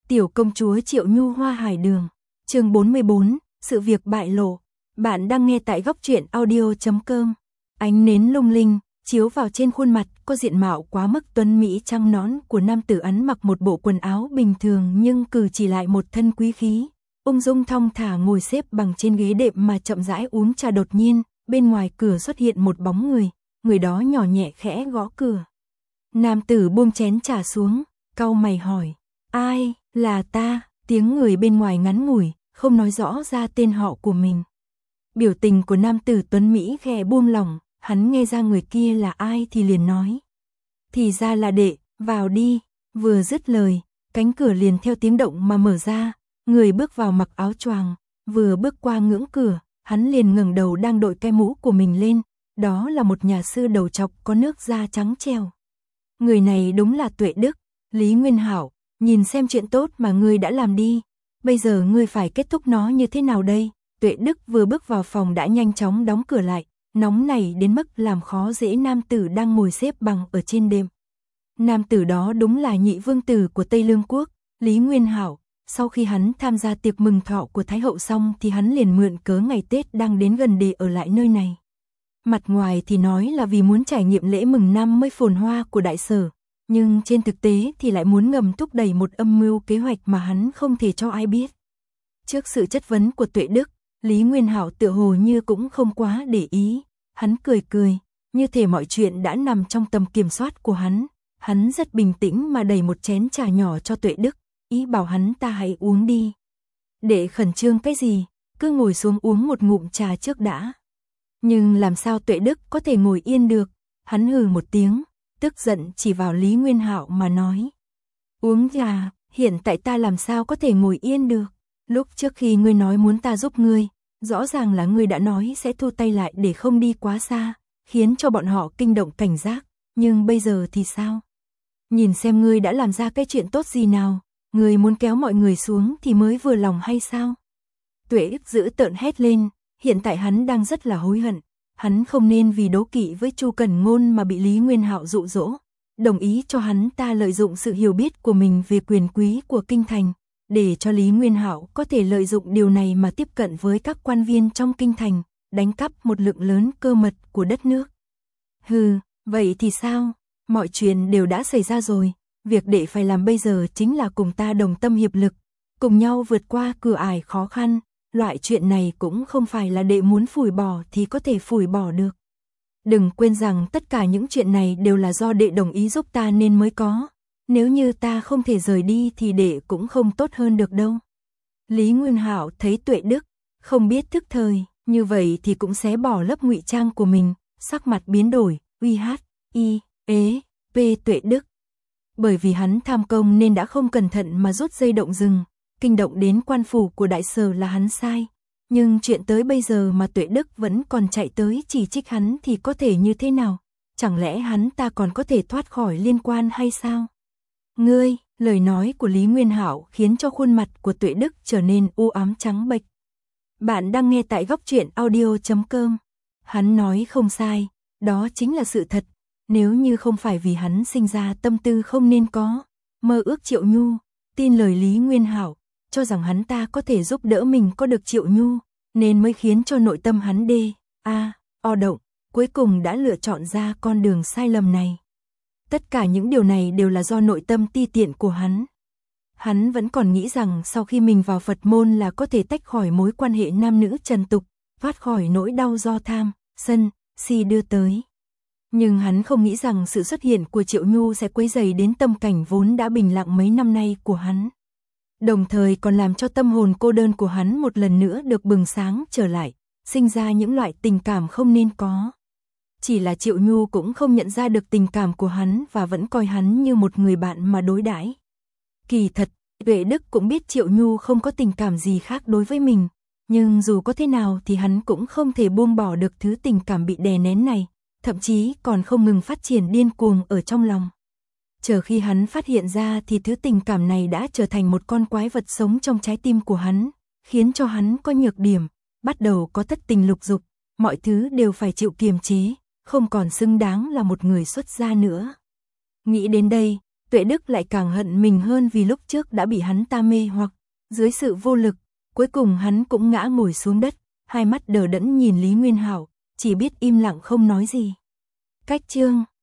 Tiểu công chúa Triệu Nhu Hoa Hải Đường, chương 44, sự việc bại lộ. Bạn đang nghe tại góc truyện audio.com. Ánh nến lung linh, chiếu vào trên khuôn mặt có diện mạo quá mức tuấn mỹ trăng nõn của nam tử ăn mặc một bộ quần áo bình thường nhưng cử chỉ lại một thân quý khí. Ung dung thong thả ngồi xếp bằng trên ghế đệm mà chậm rãi uống trà. Đột nhiên, bên ngoài cửa xuất hiện một bóng người đó nhỏ nhẹ khẽ gõ cửa. Nam tử buông chén trà xuống, cau mày hỏi, ai? Là ta. Tiếng người bên ngoài ngắn ngủi, không nói rõ ra tên họ của mình. Biểu tình của nam tử tuấn Mỹ khẽ buông lỏng, hắn nghe ra người kia là ai thì liền nói. Thì ra là đệ, vào đi. Vừa dứt lời, cánh cửa liền theo tiếng động mà mở ra, người bước vào mặc áo choàng, vừa bước qua ngưỡng cửa, hắn liền ngẩng đầu đang đội cái mũ của mình lên, đó là một nhà sư đầu trọc có nước da trắng trẻo. Người này đúng là Tuệ Đức, Lý Nguyên Hảo. Nhìn xem chuyện tốt mà ngươi đã làm đi, bây giờ ngươi phải kết thúc nó như thế nào đây? Tuệ Đức vừa bước vào phòng đã nhanh chóng đóng cửa lại, nóng nảy đến mức làm khó dễ nam tử đang ngồi xếp bằng ở trên đệm. Nam tử đó đúng là nhị vương tử của Tây Lương Quốc, Lý Nguyên Hảo. Sau khi hắn tham gia tiệc mừng thọ của Thái hậu xong thì hắn liền mượn cớ ngày Tết đang đến gần để ở lại nơi này. Mặt ngoài thì nói là vì muốn trải nghiệm lễ mừng năm mới phồn hoa của Đại Sở. Nhưng trên thực tế thì lại muốn ngầm thúc đẩy một âm mưu kế hoạch mà hắn không thể cho ai biết. Trước sự chất vấn của Tuệ Đức, Lý Nguyên Hảo tựa hồ như cũng không quá để ý. Hắn cười, như thể mọi chuyện đã nằm trong tầm kiểm soát của hắn. Hắn rất bình tĩnh mà đẩy một chén trà nhỏ cho Tuệ Đức, ý bảo hắn ta hãy uống đi. Để khẩn trương cái gì, cứ ngồi xuống uống một ngụm trà trước đã. Nhưng làm sao Tuệ Đức có thể ngồi yên được, hắn hừ một tiếng. Tức giận chỉ vào Lý Nguyên Hạo mà nói. Uống trà, hiện tại ta làm sao có thể ngồi yên được. Lúc trước khi ngươi nói muốn ta giúp ngươi, rõ ràng là ngươi đã nói sẽ thu tay lại để không đi quá xa, khiến cho bọn họ kinh động cảnh giác. Nhưng bây giờ thì sao? Nhìn xem ngươi đã làm ra cái chuyện tốt gì nào, ngươi muốn kéo mọi người xuống thì mới vừa lòng hay sao? Tuệ Đức dữ tợn hét lên, hiện tại hắn đang rất là hối hận. Hắn không nên vì đố kỵ với Chu Cẩn Ngôn mà bị Lý Nguyên Hạo dụ dỗ, đồng ý cho hắn ta lợi dụng sự hiểu biết của mình về quyền quý của kinh thành, để cho Lý Nguyên Hạo có thể lợi dụng điều này mà tiếp cận với các quan viên trong kinh thành, đánh cắp một lượng lớn cơ mật của đất nước. Hừ, vậy thì sao? Mọi chuyện đều đã xảy ra rồi, việc đệ phải làm bây giờ chính là cùng ta đồng tâm hiệp lực, cùng nhau vượt qua cửa ải khó khăn. Loại chuyện này cũng không phải là đệ muốn phủi bỏ thì có thể phủi bỏ được. Đừng quên rằng tất cả những chuyện này đều là do đệ đồng ý giúp ta nên mới có. Nếu như ta không thể rời đi thì đệ cũng không tốt hơn được đâu. Lý Nguyên Hạo thấy Tuệ Đức không biết thức thời, như vậy thì cũng sẽ bỏ lớp ngụy trang của mình, sắc mặt biến đổi, Tuệ Đức. Bởi vì hắn tham công nên đã không cẩn thận mà rút dây động rừng. Kinh động đến quan phủ của Đại Sở là hắn sai, nhưng chuyện tới bây giờ mà Tuệ Đức vẫn còn chạy tới chỉ trích hắn thì có thể như thế nào? Chẳng lẽ hắn ta còn có thể thoát khỏi liên quan hay sao? Ngươi, lời nói của Lý Nguyên Hạo khiến cho khuôn mặt của Tuệ Đức trở nên u ám trắng bệch. Bạn đang nghe tại góc truyện audio.com. Hắn nói không sai, đó chính là sự thật. Nếu như không phải vì hắn sinh ra tâm tư không nên có, mơ ước Triệu Nhu, tin lời Lý Nguyên Hạo, cho rằng hắn ta có thể giúp đỡ mình có được Triệu Nhu, nên mới khiến cho nội tâm hắn động, cuối cùng đã lựa chọn ra con đường sai lầm này. Tất cả những điều này đều là do nội tâm ti tiện của hắn. Hắn vẫn còn nghĩ rằng sau khi mình vào Phật môn là có thể tách khỏi mối quan hệ nam nữ trần tục, thoát khỏi nỗi đau do tham, sân, si đưa tới. Nhưng hắn không nghĩ rằng sự xuất hiện của Triệu Nhu sẽ quấy rầy đến tâm cảnh vốn đã bình lặng mấy năm nay của hắn. Đồng thời còn làm cho tâm hồn cô đơn của hắn một lần nữa được bừng sáng trở lại, sinh ra những loại tình cảm không nên có. Chỉ là Triệu Nhu cũng không nhận ra được tình cảm của hắn và vẫn coi hắn như một người bạn mà đối đãi. Kỳ thật, Tuệ Đức cũng biết Triệu Nhu không có tình cảm gì khác đối với mình, nhưng dù có thế nào thì hắn cũng không thể buông bỏ được thứ tình cảm bị đè nén này, thậm chí còn không ngừng phát triển điên cuồng ở trong lòng. Chờ khi hắn phát hiện ra thì thứ tình cảm này đã trở thành một con quái vật sống trong trái tim của hắn, khiến cho hắn có nhược điểm, bắt đầu có thất tình lục dục, mọi thứ đều phải chịu kiềm chế, không còn xứng đáng là một người xuất gia nữa. Nghĩ đến đây, Tuệ Đức lại càng hận mình hơn vì lúc trước đã bị hắn ta mê hoặc, dưới sự vô lực, cuối cùng hắn cũng ngã ngồi xuống đất, hai mắt đờ đẫn nhìn Lý Nguyên Hạo, chỉ biết im lặng không nói gì. Cách chương